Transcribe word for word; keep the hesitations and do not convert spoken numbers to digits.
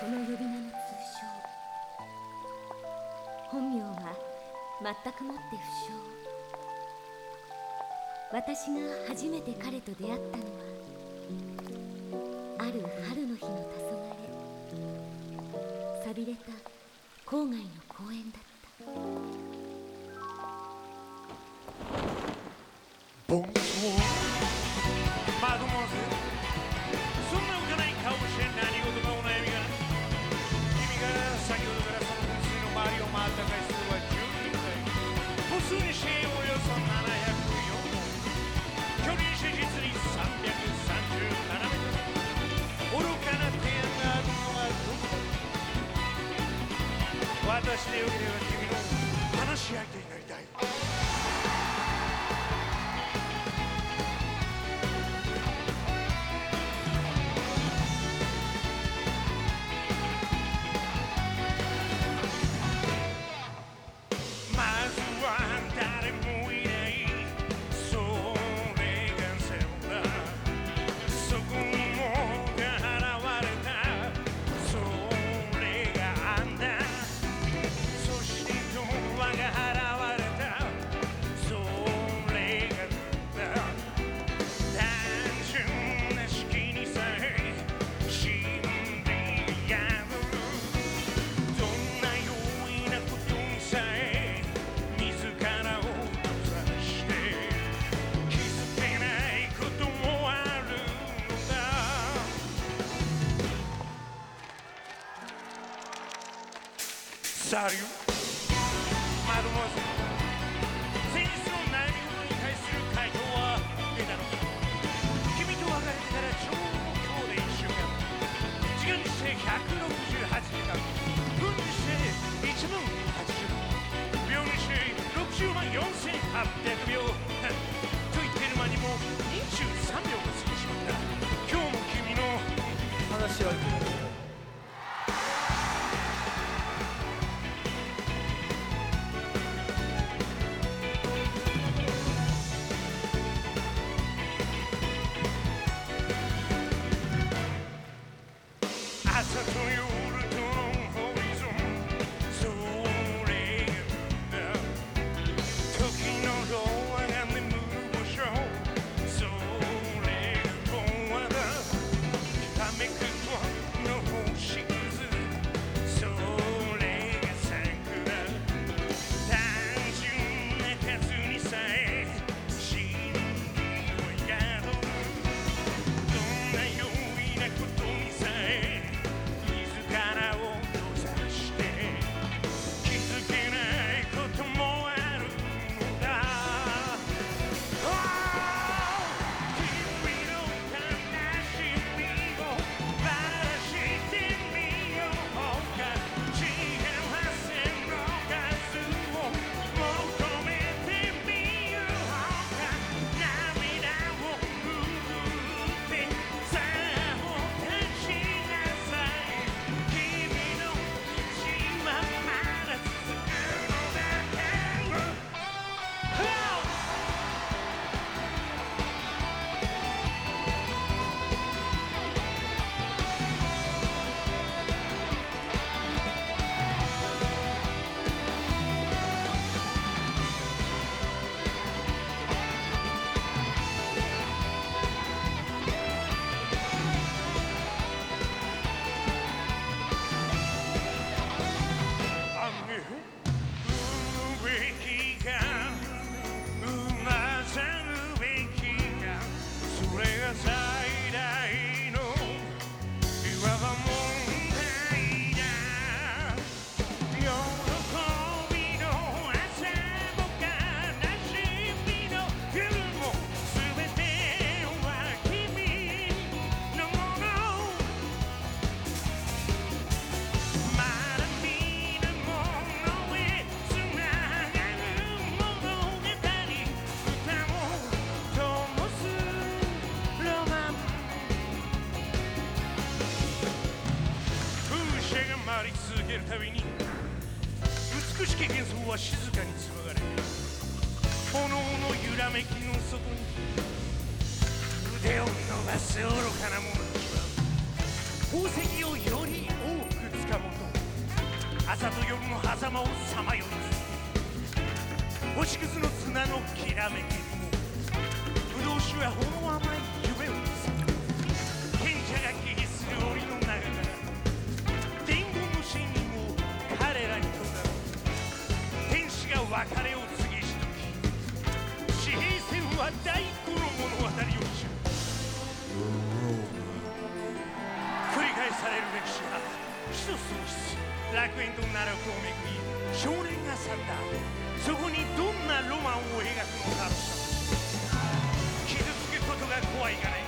その呼び名の通称。本名は全くもって不詳。私が初めて彼と出会ったのはある春の日の黄昏、寂れた郊外の公園だった。 ボンソーマドモアゼル、そんな浮かない顔をして何事かお悩みがない。君が先ほどからその噴水の周りを回った回数はじゅうにかい、歩数にしておよそななひゃくよんほん、距離にして実にさんびゃくさんじゅうななメートル。愚かな提案があるのはどこだ。私でよければ君の話し相手になりたい。誰もいないそれがセオだ。そこにもが現れたそれがあんだ。そしてドアが現れたそれがだ。単純な式にさえ真理が宿る。どんな容易なことにさえ自らを閉ざして気づけないこともあるのだ。サリューマドモアゼル、先日の悩み事に対する回答は出たのか。君と別れてからちょうど今日でいっしゅうかん、時間にしてひゃくろくじゅうはちじかん、分にしていちぶんはちじゅっぷん、秒にしてろくじゅうまんよんせんはっぴゃくびょうと言っている間にもにじゅうさんびょうが過ぎしまった。今日も君の話し相手になりたい。朝と夜とのホリゾン、それがだ。時のロアが眠る場所、それがボアだ。きらめくとの星屑、それが桜。単純な数にさえ真理を宿る。どんな容易なことにさえ自らを閉ざして気づけないこともあるのだ。君の悲しみをばらしてみようか。幸せの数を求めてみようか。涙を拭ってさあもう立ちなさい。君の道はまだ続くのだから。雨降るべきかうなさるべきか、それが最大のいわば問題だ。喜びの朝も悲しみの夜も全ては君のもの。まだ見ぬものへつながる物語、歌を灯すロマン。風車が回り続けるたびに美しき幻想は静かに紡がれ、炎の揺らめきの底に腕を伸ばす愚かな者たちは宝石をより多く朝と夜の狭間をさまよい星屑の砂のきらめきにも不動酒はほの甘い夢を見せ賢者が気にする檻の中から伝言の真意も彼らにとだ天使が別れを告げしとき紙幣戦は大工の物語を知る繰り返される歴史は死と喪失楽園と奈落をめぐり少年が去ったそこにどんなロマンを描くのだろうか傷つくことが怖いがない